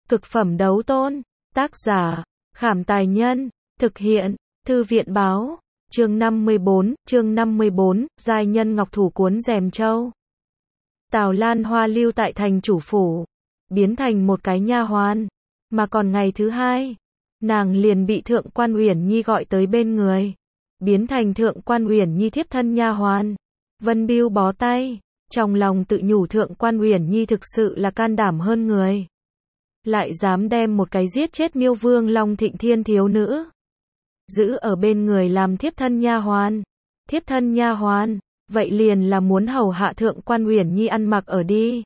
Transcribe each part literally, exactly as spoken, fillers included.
Cực phẩm đấu tôn. Tác giả, Khảm Tài Nhân. Thực hiện, Thư viện Báo. Chương năm mươi bốn, chương năm mươi bốn, giai nhân ngọc thủ cuốn rèm châu. Tào Lan Hoa lưu tại thành chủ phủ, biến thành một cái nha hoàn, mà còn ngày thứ hai, nàng liền bị Thượng Quan Uyển Nhi gọi tới bên người, biến thành Thượng Quan Uyển Nhi thiếp thân nha hoàn. Vân Bưu bó tay, trong lòng tự nhủ Thượng Quan Uyển Nhi thực sự là can đảm hơn người, lại dám đem một cái giết chết Miêu Vương Long Thịnh Thiên thiếu nữ giữ ở bên người làm thiếp thân nha hoàn. Thiếp thân nha hoàn, vậy liền là muốn hầu hạ Thượng Quan Uyển Nhi ăn mặc ở đi,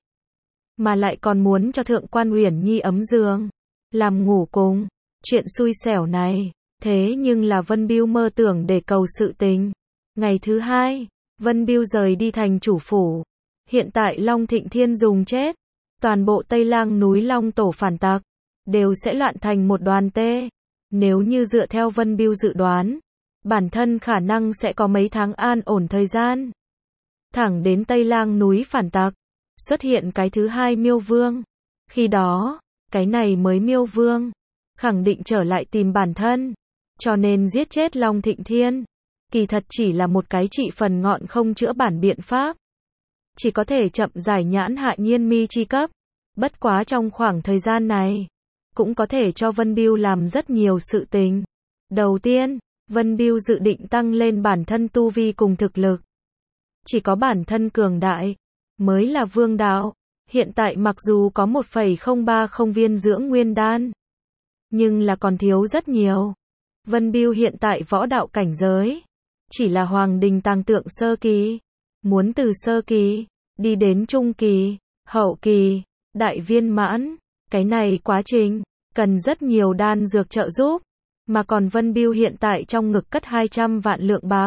mà lại còn muốn cho Thượng Quan Uyển Nhi ấm giường, làm ngủ cùng. Chuyện xui xẻo này, thế nhưng là Vân Bưu mơ tưởng để cầu sự tình. Ngày thứ hai, Vân Bưu rời đi thành chủ phủ. Hiện tại Long Thịnh Thiên dùng chết, toàn bộ Tây Lang núi Long tổ phản tặc đều sẽ loạn thành một đoàn tê. Nếu như dựa theo Vân Bưu dự đoán, bản thân khả năng sẽ có mấy tháng an ổn thời gian. Thẳng đến Tây Lang núi phản tặc, xuất hiện cái thứ hai Miêu Vương. Khi đó, cái này mới Miêu Vương khẳng định trở lại tìm bản thân, cho nên giết chết Long Thịnh Thiên, kỳ thật chỉ là một cái trị phần ngọn không chữa bản biện pháp, chỉ có thể chậm giải nhãn hạ nhiên mi chi cấp. Bất quá trong khoảng thời gian này, cũng có thể cho Vân Bưu làm rất nhiều sự tình. Đầu tiên, Vân Bưu dự định tăng lên bản thân tu vi cùng thực lực. Chỉ có bản thân cường đại mới là vương đạo. Hiện tại mặc dù có một phẩy không ba không viên dưỡng nguyên đan, nhưng là còn thiếu rất nhiều. Vân Bưu hiện tại võ đạo cảnh giới chỉ là Hoàng Đình Tàng Tượng sơ kỳ, muốn từ sơ kỳ đi đến trung kỳ, hậu kỳ, đại viên mãn, cái này quá trình cần rất nhiều đan dược trợ giúp, mà còn Vân Bưu hiện tại trong ngực cất hai trăm vạn lượng bạc,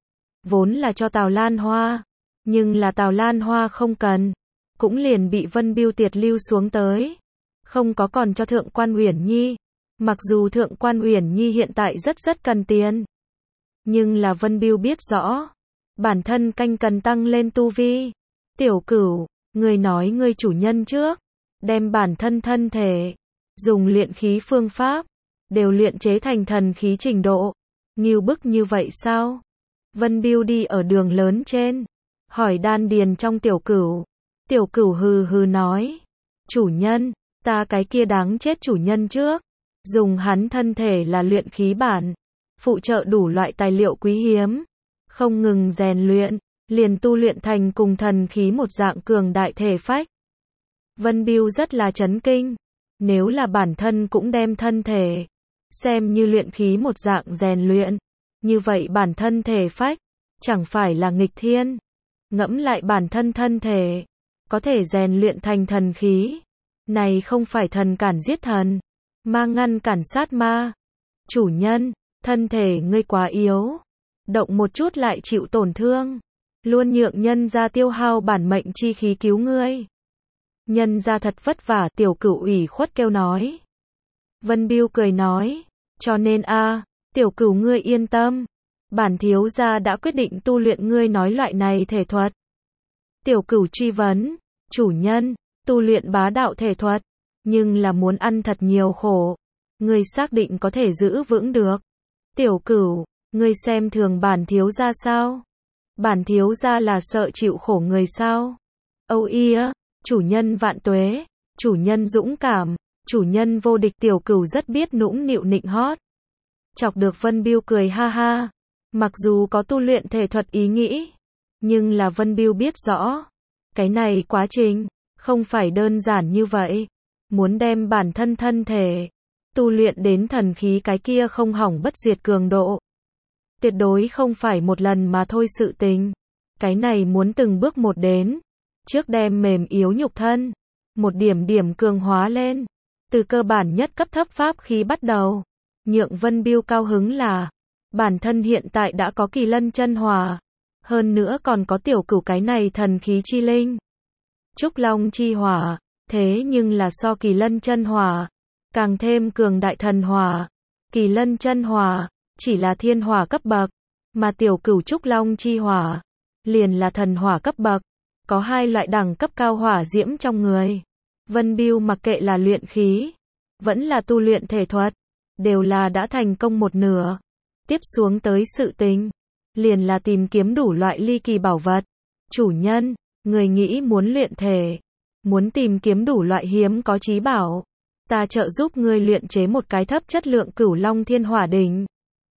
vốn là cho Tào Lan Hoa, nhưng là Tào Lan Hoa không cần, cũng liền bị Vân Bưu tiệt lưu xuống tới, không có còn cho Thượng Quan Uyển Nhi. Mặc dù Thượng Quan Uyển Nhi hiện tại rất rất cần tiền, nhưng là Vân Bưu biết rõ, bản thân canh cần tăng lên tu vi. Tiểu Cửu, ngươi nói ngươi chủ nhân trước, đem bản thân thân thể, dùng luyện khí phương pháp, đều luyện chế thành thần khí trình độ, ngưu bức như vậy sao? Vân Bưu đi ở đường lớn trên, hỏi đan điền trong Tiểu Cửu. Tiểu Cửu hừ hừ nói, chủ nhân, ta cái kia đáng chết chủ nhân trước, dùng hắn thân thể là luyện khí bản, phụ trợ đủ loại tài liệu quý hiếm, không ngừng rèn luyện, liền tu luyện thành cùng thần khí một dạng cường đại thể phách. Vân Bưu rất là chấn kinh, nếu là bản thân cũng đem thân thể xem như luyện khí một dạng rèn luyện, như vậy bản thân thể phách chẳng phải là nghịch thiên. Ngẫm lại bản thân thân thể có thể rèn luyện thành thần khí, này không phải thần cản giết thần, ma ngăn cản sát ma. Chủ nhân, thân thể ngươi quá yếu, động một chút lại chịu tổn thương, luôn nhượng nhân gia tiêu hao bản mệnh chi khí cứu ngươi. Nhân gia thật vất vả. Tiểu Cửu ủy khuất kêu nói. Vân Bưu cười nói, cho nên a, Tiểu Cửu ngươi yên tâm, bản thiếu gia đã quyết định tu luyện ngươi nói loại này thể thuật. Tiểu Cửu truy vấn, chủ nhân, tu luyện bá đạo thể thuật, nhưng là muốn ăn thật nhiều khổ, ngươi xác định có thể giữ vững được? Tiểu Cửu, ngươi xem thường bản thiếu gia sao? Bản thiếu gia là sợ chịu khổ người sao? Âu ia, chủ nhân vạn tuế, chủ nhân dũng cảm, chủ nhân vô địch. Tiểu Cửu rất biết nũng nịu nịnh hót, chọc được Vân Bưu cười ha ha. Mặc dù có tu luyện thể thuật ý nghĩ, nhưng là Vân Bưu biết rõ, cái này quá trình không phải đơn giản như vậy. Muốn đem bản thân thân thể tu luyện đến thần khí cái kia không hỏng bất diệt cường độ, tuyệt đối không phải một lần mà thôi sự tình. Cái này muốn từng bước một đến, trước đem mềm yếu nhục thân một điểm điểm cường hóa lên, từ cơ bản nhất cấp thấp pháp khí bắt đầu. Nhượng Vân Bưu cao hứng là, bản thân hiện tại đã có Kỳ Lân chân hỏa, hơn nữa còn có Tiểu Cửu cái này thần khí chi linh, Trúc Long chi hỏa, thế nhưng là so Kỳ Lân chân hỏa càng thêm cường đại thần hỏa. Kỳ Lân chân hỏa chỉ là thiên hỏa cấp bậc, mà Tiểu Cửu Trúc Long chi hỏa liền là thần hỏa cấp bậc, có hai loại đẳng cấp cao hỏa diễm trong người. Vân Bưu mặc kệ là luyện khí vẫn là tu luyện thể thuật, đều là đã thành công một nửa. Tiếp xuống tới sự tình, liền là tìm kiếm đủ loại ly kỳ bảo vật. Chủ nhân, người nghĩ muốn luyện thể, muốn tìm kiếm đủ loại hiếm có chí bảo. Ta trợ giúp ngươi luyện chế một cái thấp chất lượng Cửu Long Thiên Hỏa Đỉnh.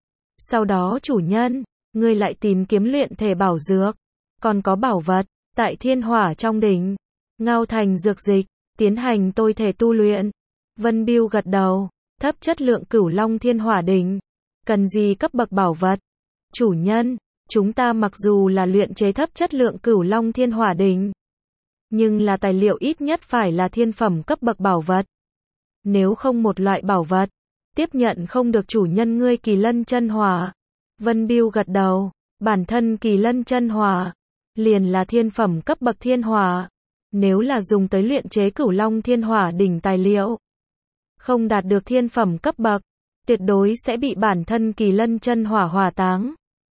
Sau đó chủ nhân, ngươi lại tìm kiếm luyện thể bảo dược, còn có bảo vật, tại thiên hỏa trong đỉnh, ngao thành dược dịch, tiến hành tôi thể tu luyện. Vân Biêu gật đầu, thấp chất lượng Cửu Long Thiên Hỏa Đỉnh, cần gì cấp bậc bảo vật? Chủ nhân, chúng ta mặc dù là luyện chế thấp chất lượng Cửu Long Thiên Hỏa Đỉnh, nhưng là tài liệu ít nhất phải là thiên phẩm cấp bậc bảo vật. Nếu không một loại bảo vật, tiếp nhận không được chủ nhân ngươi Kỳ Lân Chân Hỏa. Vân Biêu gật đầu, bản thân Kỳ Lân Chân Hỏa liền là thiên phẩm cấp bậc thiên hỏa. Nếu là dùng tới luyện chế Cửu Long Thiên Hỏa Đỉnh tài liệu, không đạt được thiên phẩm cấp bậc, tuyệt đối sẽ bị bản thân Kỳ Lân Chân Hỏa hỏa táng.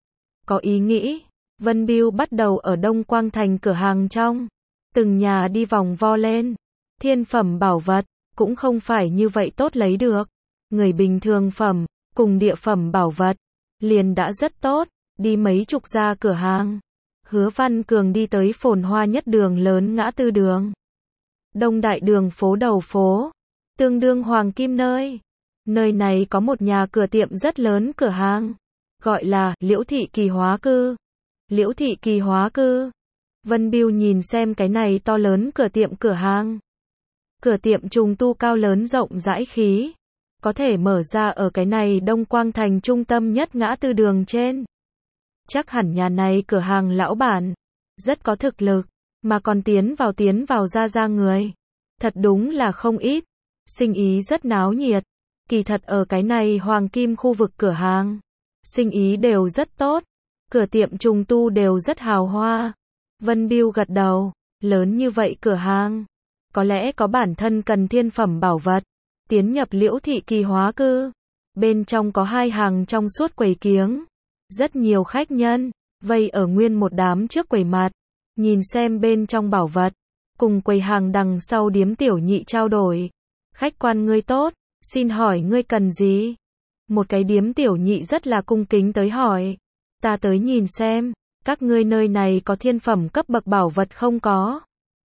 Có ý nghĩ, Vân Biêu bắt đầu ở Đông Quang Thành cửa hàng trong, từng nhà đi vòng vo lên. Thiên phẩm bảo vật, cũng không phải như vậy tốt lấy được. Người bình thường phẩm, cùng địa phẩm bảo vật, liền đã rất tốt, đi mấy chục gia cửa hàng. Hứa Văn Cường đi tới phồn hoa nhất đường lớn ngã tư đường. Đông Đại đường phố đầu phố, tương đương hoàng kim nơi. Nơi này có một nhà cửa tiệm rất lớn cửa hàng, gọi là Liễu Thị Kỳ Hóa Cư. Liễu Thị Kỳ Hóa Cư. Vân Biêu nhìn xem cái này to lớn cửa tiệm cửa hàng. Cửa tiệm trùng tu cao lớn rộng rãi khí, có thể mở ra ở cái này Đông Quang Thành trung tâm nhất ngã tư đường trên. Chắc hẳn nhà này cửa hàng lão bản rất có thực lực, mà còn tiến vào tiến vào ra ra người, thật đúng là không ít. Sinh ý rất náo nhiệt. Kỳ thật ở cái này hoàng kim khu vực cửa hàng, sinh ý đều rất tốt. Cửa tiệm trùng tu đều rất hào hoa. Vân Biêu gật đầu, lớn như vậy cửa hàng, có lẽ có bản thân cần thiên phẩm bảo vật. Tiến nhập Liễu Thị Kỳ Hóa Cư, bên trong có hai hàng trong suốt quầy kiếng, rất nhiều khách nhân vây ở nguyên một đám trước quầy mặt, nhìn xem bên trong bảo vật, cùng quầy hàng đằng sau điếm tiểu nhị trao đổi. Khách quan ngươi tốt, xin hỏi ngươi cần gì? Một cái điếm tiểu nhị rất là cung kính tới hỏi. Ta tới nhìn xem, các ngươi nơi này có thiên phẩm cấp bậc bảo vật không có?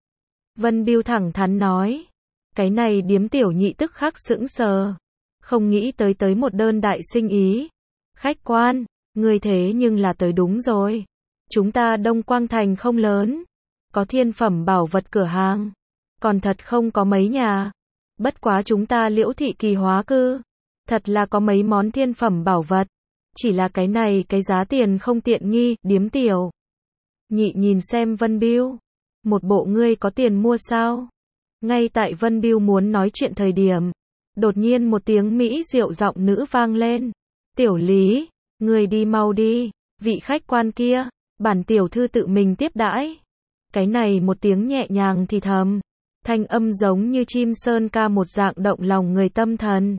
Vân Biêu thẳng thắn nói. Cái này điếm tiểu nhị tức khắc sững sờ, không nghĩ tới tới một đơn đại sinh ý. Khách quan, người thế nhưng là tới đúng rồi. Chúng ta Đông Quang Thành không lớn, có thiên phẩm bảo vật cửa hàng, còn thật không có mấy nhà. Bất quá chúng ta Liễu Thị Kỳ Hóa Cư, thật là có mấy món thiên phẩm bảo vật. Chỉ là cái này cái giá tiền không tiện nghi. Điếm tiểu nhị nhìn xem Vân Biêu, một bộ ngươi có tiền mua sao? Ngay tại Vân Biêu muốn nói chuyện thời điểm, đột nhiên một tiếng mỹ diệu giọng nữ vang lên. Tiểu Lý, ngươi đi mau đi, vị khách quan kia, bản tiểu thư tự mình tiếp đãi. Cái này một tiếng nhẹ nhàng thì thầm, thanh âm giống như chim sơn ca một dạng động lòng người tâm thần.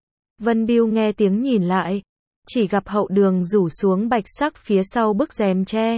Vân Biêu nghe tiếng nhìn lại, chỉ gặp hậu đường rủ xuống bạch sắc phía sau bức rèm tre.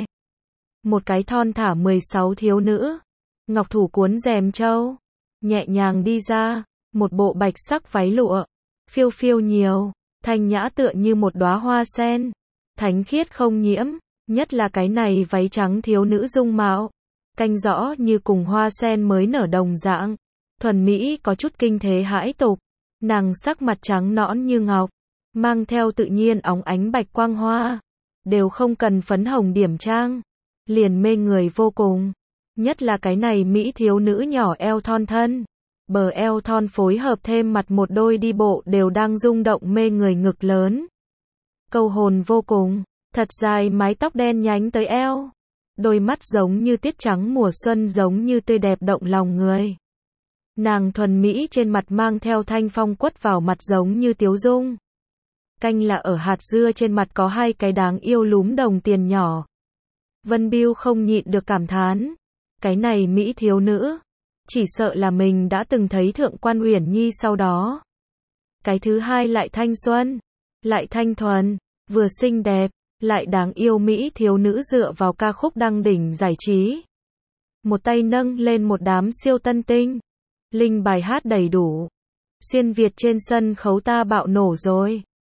Một cái thon thả mười sáu thiếu nữ, ngọc thủ cuốn rèm châu, nhẹ nhàng đi ra, một bộ bạch sắc váy lụa, phiêu phiêu nhiều, thanh nhã tựa như một đóa hoa sen, thánh khiết không nhiễm, nhất là cái này váy trắng thiếu nữ dung mạo, canh rõ như cùng hoa sen mới nở đồng dạng, thuần mỹ có chút kinh thế hãi tục, nàng sắc mặt trắng nõn như ngọc, mang theo tự nhiên óng ánh bạch quang hoa, đều không cần phấn hồng điểm trang, liền mê người vô cùng. Nhất là cái này mỹ thiếu nữ nhỏ eo thon thân, bờ eo thon phối hợp thêm mặt một đôi đi bộ đều đang rung động mê người ngực lớn. Câu hồn vô cùng, thật dài mái tóc đen nhánh tới eo, đôi mắt giống như tiết trắng mùa xuân giống như tươi đẹp động lòng người. Nàng thuần mỹ trên mặt mang theo thanh phong quất vào mặt giống như tiếu dung. Canh là ở hạt dưa trên mặt có hai cái đáng yêu lúm đồng tiền nhỏ. Vân Biêu không nhịn được cảm thán. Cái này mỹ thiếu nữ, chỉ sợ là mình đã từng thấy Thượng quan Uyển Nhi sau đó. Cái thứ hai lại thanh xuân, lại thanh thuần, vừa xinh đẹp, lại đáng yêu mỹ thiếu nữ dựa vào ca khúc đăng đỉnh giải trí. Một tay nâng lên một đám siêu tân tinh, linh bài hát đầy đủ, Xuyên Việt trên sân khấu ta bạo nổ rồi.